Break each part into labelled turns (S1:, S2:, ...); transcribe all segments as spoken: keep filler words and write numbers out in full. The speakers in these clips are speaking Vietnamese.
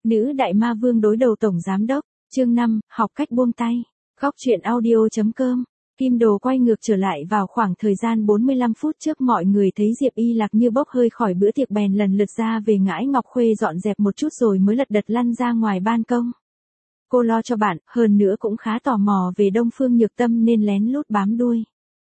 S1: Nữ đại ma vương đối đầu tổng giám đốc, chương năm, học cách buông tay. Góc truyện audio.com. Kim Đồ quay ngược trở lại vào khoảng thời gian bốn mươi lăm phút trước, mọi người thấy Diệp Y Lạc như bốc hơi khỏi bữa tiệc bèn lần lượt ra về Ngãi Ngọc Khuê dọn dẹp một chút rồi mới lật đật lăn ra ngoài ban công. Cô lo cho bạn, hơn nữa cũng khá tò mò về Đông Phương Nhược Tâm nên lén lút bám đuôi.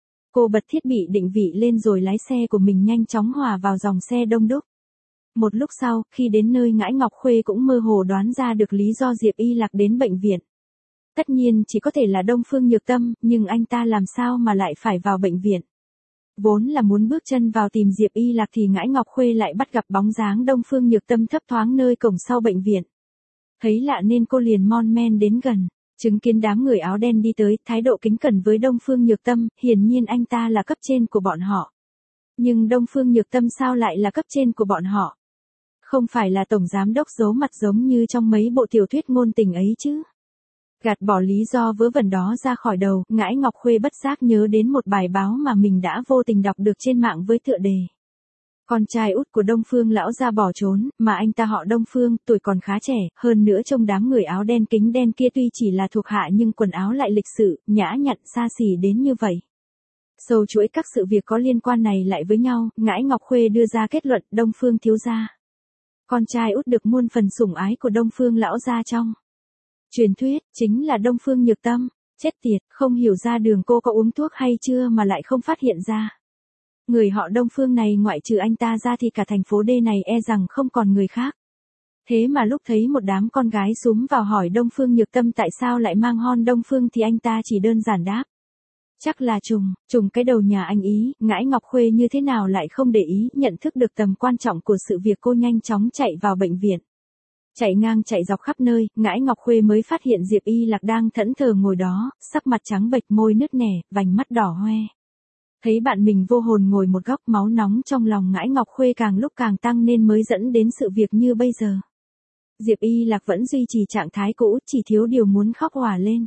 S1: Cô bật thiết bị định vị lên rồi lái xe của mình nhanh chóng hòa vào dòng xe đông đúc. Một lúc sau, khi đến nơi, Ngãi Ngọc Khuê cũng mơ hồ đoán ra được lý do Diệp Y Lạc đến bệnh viện. Tất nhiên chỉ có thể là Đông Phương Nhược Tâm, nhưng anh ta làm sao mà lại phải vào bệnh viện. Vốn là muốn bước chân vào tìm Diệp Y Lạc thì Ngãi Ngọc Khuê lại bắt gặp bóng dáng Đông Phương Nhược Tâm thấp thoáng nơi cổng sau bệnh viện. Thấy lạ nên cô liền mon men đến gần, chứng kiến đám người áo đen đi tới, thái độ kính cẩn với Đông Phương Nhược Tâm, hiển nhiên anh ta là cấp trên của bọn họ. Nhưng Đông Phương Nhược Tâm sao lại là cấp trên của bọn họ? Không phải là tổng giám đốc giấu mặt giống như trong mấy bộ tiểu thuyết ngôn tình ấy chứ? Gạt bỏ lý do vớ vẩn đó ra khỏi đầu, Ngãi Ngọc Khuê bất giác nhớ đến một bài báo mà mình đã vô tình đọc được trên mạng với tựa đề: con trai út của Đông Phương lão gia bỏ trốn, mà anh ta họ Đông Phương, tuổi còn khá trẻ, hơn nữa trong đám người áo đen kính đen kia tuy chỉ là thuộc hạ nhưng quần áo lại lịch sự, nhã nhặn xa xỉ đến như vậy. Sâu chuỗi các sự việc có liên quan này lại với nhau, Ngãi Ngọc Khuê đưa ra kết luận: Đông Phương thiếu gia, con trai út được muôn phần sủng ái của Đông Phương lão gia trong truyền thuyết, chính là Đông Phương Nhược Tâm. Chết tiệt, không hiểu ra đường cô có uống thuốc hay chưa mà lại không phát hiện ra. Người họ Đông Phương này ngoại trừ anh ta ra thì cả thành phố D này e rằng không còn người khác. Thế mà lúc thấy một đám con gái xúm vào hỏi Đông Phương Nhược Tâm tại sao lại mang hon Đông Phương thì anh ta chỉ đơn giản đáp: chắc là trùng, trùng cái đầu nhà anh ý. Ngãi Ngọc Khuê như thế nào lại không để ý, nhận thức được tầm quan trọng của sự việc, cô nhanh chóng chạy vào bệnh viện. Chạy ngang chạy dọc khắp nơi, Ngãi Ngọc Khuê mới phát hiện Diệp Y Lạc đang thẫn thờ ngồi đó, sắc mặt trắng bệch, môi nứt nẻ, vành mắt đỏ hoe. Thấy bạn mình vô hồn ngồi một góc, máu nóng trong lòng Ngãi Ngọc Khuê càng lúc càng tăng nên mới dẫn đến sự việc như bây giờ. Diệp Y Lạc vẫn duy trì trạng thái cũ, chỉ thiếu điều muốn khóc òa lên.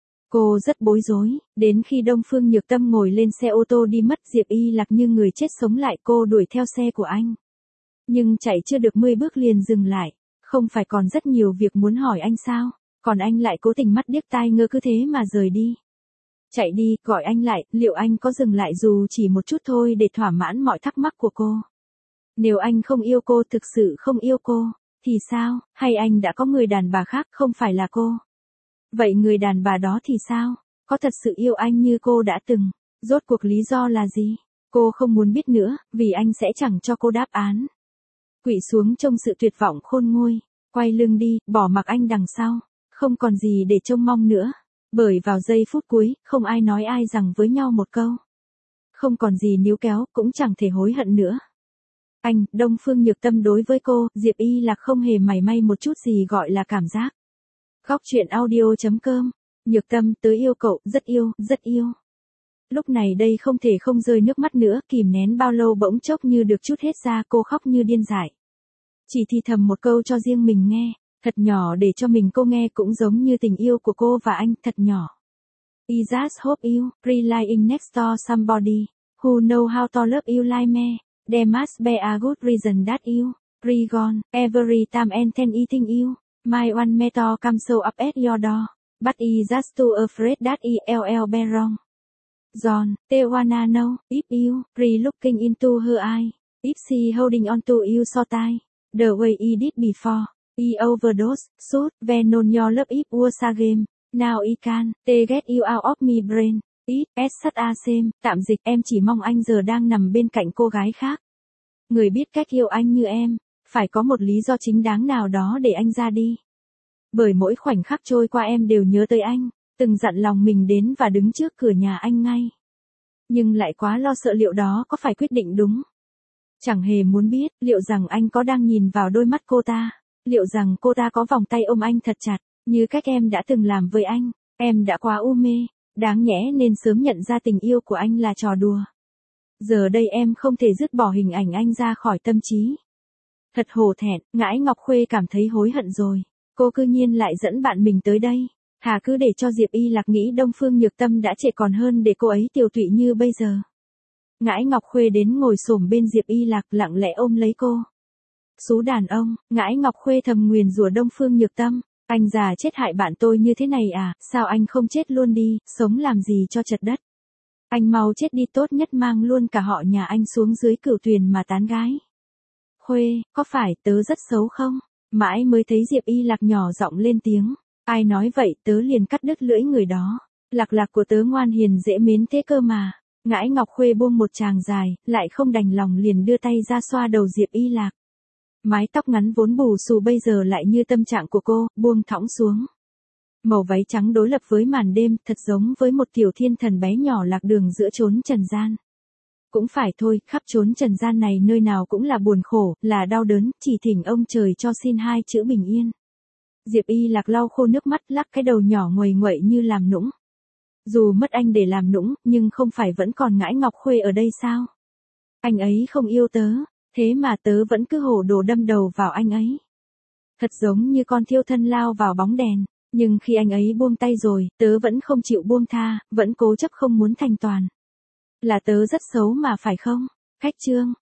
S1: Cô rất bối rối, đến khi Đông Phương Nhược Tâm ngồi lên xe ô tô đi mất, Diệp Y Lạc như người chết sống lại, cô đuổi theo xe của anh. Nhưng chạy chưa được mười bước liền dừng lại. Không phải còn rất nhiều việc muốn hỏi anh sao? Còn anh lại cố tình mắt điếc tai ngơ cứ thế mà rời đi. Chạy đi, gọi anh lại, liệu anh có dừng lại dù chỉ một chút thôi để thỏa mãn mọi thắc mắc của cô? Nếu anh không yêu cô, thực sự không yêu cô, thì sao? Hay anh đã có người đàn bà khác, không phải là cô? Vậy người đàn bà đó thì sao? Có thật sự yêu anh như cô đã từng? Rốt cuộc lý do là gì? Cô không muốn biết nữa, vì anh sẽ chẳng cho cô đáp án. Quỵ xuống trong sự tuyệt vọng khôn nguôi, quay lưng đi, bỏ mặc anh đằng sau, không còn gì để trông mong nữa. Bởi vào giây phút cuối, không ai nói ai rằng với nhau một câu. Không còn gì níu kéo, cũng chẳng thể hối hận nữa. Anh, Đông Phương Nhược Tâm đối với cô, Diệp Y Lạc không hề mảy may một chút gì gọi là cảm giác. Góc truyện audio.com. Nhược Tâm, tớ yêu cậu, rất yêu, rất yêu. Lúc này đây không thể không rơi nước mắt nữa, kìm nén bao lâu bỗng chốc như được trút hết ra, cô khóc như điên dại. Chỉ thì thầm một câu cho riêng mình nghe, thật nhỏ để cho mình cô nghe, cũng giống như tình yêu của cô và anh, thật nhỏ. I just hope you, relying next to somebody, who know how to love you like me, there must be a good reason that you, re gone, every time and then eating you, my one metal comes so up at your door, but I just too afraid that I'll be wrong. John, they wanna know, if you, re-looking into her eye, if she holding on to you so tight, the way he did before, he overdose, shoot, when on your love it was a game, now he can, they get you out of my brain, it, as such a shame, tạm dịch, em chỉ mong anh giờ đang nằm bên cạnh cô gái khác. Người biết cách yêu anh như em, phải có một lý do chính đáng nào đó để anh ra đi. Bởi mỗi khoảnh khắc trôi qua em đều nhớ tới anh. Từng dặn lòng mình đến và đứng trước cửa nhà anh ngay. Nhưng lại quá lo sợ liệu đó có phải quyết định đúng. Chẳng hề muốn biết, liệu rằng anh có đang nhìn vào đôi mắt cô ta. Liệu rằng cô ta có vòng tay ôm anh thật chặt, như cách em đã từng làm với anh. Em đã quá u mê, đáng nhẽ nên sớm nhận ra tình yêu của anh là trò đùa. Giờ đây em không thể dứt bỏ hình ảnh anh ra khỏi tâm trí. Thật hổ thẹn, Ngãi Ngọc Khuê cảm thấy hối hận rồi. Cô cư nhiên lại dẫn bạn mình tới đây. Thà cứ để cho Diệp Y Lạc nghĩ Đông Phương Nhược Tâm đã trễ còn hơn để cô ấy tiều tụy như bây giờ. Ngãi Ngọc Khuê đến ngồi xổm bên Diệp Y Lạc, lặng lẽ ôm lấy cô. Xú đàn ông, Ngãi Ngọc Khuê thầm nguyền rủa Đông Phương Nhược Tâm. Anh già chết hại bạn tôi như thế này à, sao anh không chết luôn đi, sống làm gì cho chật đất. Anh mau chết đi, tốt nhất mang luôn cả họ nhà anh xuống dưới Cửu Tuyền mà tán gái. Khuê, có phải tớ rất xấu không? Mãi mới thấy Diệp Y Lạc nhỏ giọng lên tiếng. Ai nói vậy, tớ liền cắt đứt lưỡi người đó. Lạc lạc của tớ ngoan hiền dễ mến thế cơ mà. Ngãi Ngọc Khuê buông một tràng dài, lại không đành lòng liền đưa tay ra xoa đầu Diệp Y Lạc. Mái tóc ngắn vốn bù xù bây giờ lại như tâm trạng của cô, buông thõng xuống. Màu váy trắng đối lập với màn đêm, thật giống với một tiểu thiên thần bé nhỏ lạc đường giữa chốn trần gian. Cũng phải thôi, khắp chốn trần gian này nơi nào cũng là buồn khổ, là đau đớn, chỉ thỉnh ông trời cho xin hai chữ bình yên. Diệp Y Lạc lau khô nước mắt, lắc cái đầu nhỏ nguầy nguậy như làm nũng. Dù mất anh để làm nũng, nhưng không phải vẫn còn Ngãi Ngọc Khuê ở đây sao? Anh ấy không yêu tớ, thế mà tớ vẫn cứ hổ đồ đâm đầu vào anh ấy. Thật giống như con thiêu thân lao vào bóng đèn, nhưng khi anh ấy buông tay rồi, tớ vẫn không chịu buông tha, vẫn cố chấp không muốn thành toàn. Là tớ rất xấu mà phải không? Khách trương,